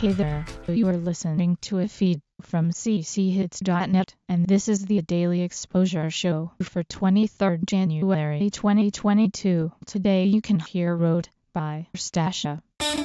Hey there, you are listening to a feed from cchits.net, and this is the Daily Exposure Show for 23rd January 2022. Today you can hear Road by Stasha.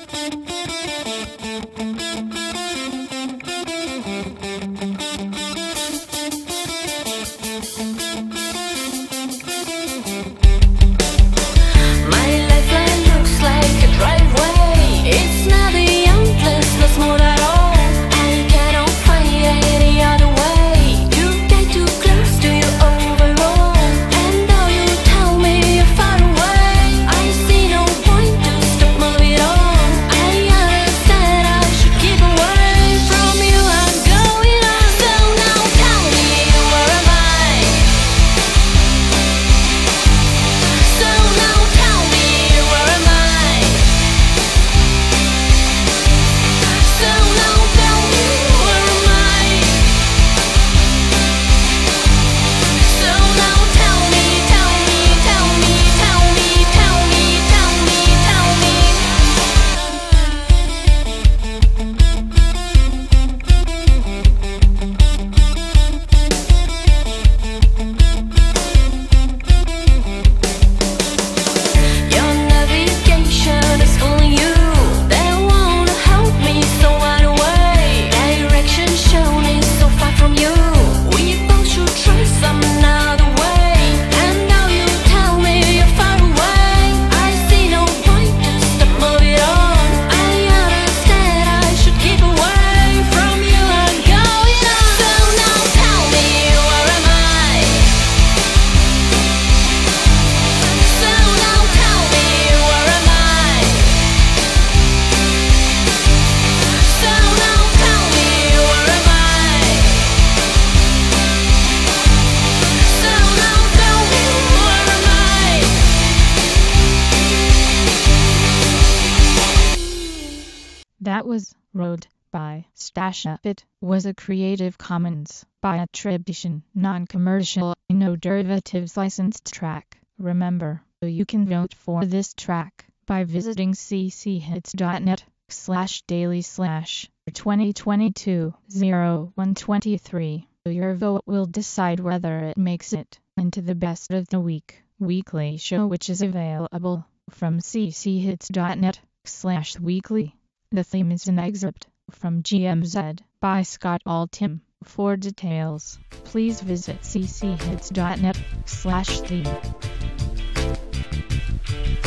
That was Road by Stasha. It was a Creative Commons by attribution, non-commercial, no derivatives licensed track. Remember, you can vote for this track by visiting cchits.net/daily/2022-0123. Your vote will decide whether it makes it into the Best of the Week weekly show, which is available from cchits.net/weekly. The theme is an excerpt from GMZ by Scott Altham. For details, please visit cchits.net/theme.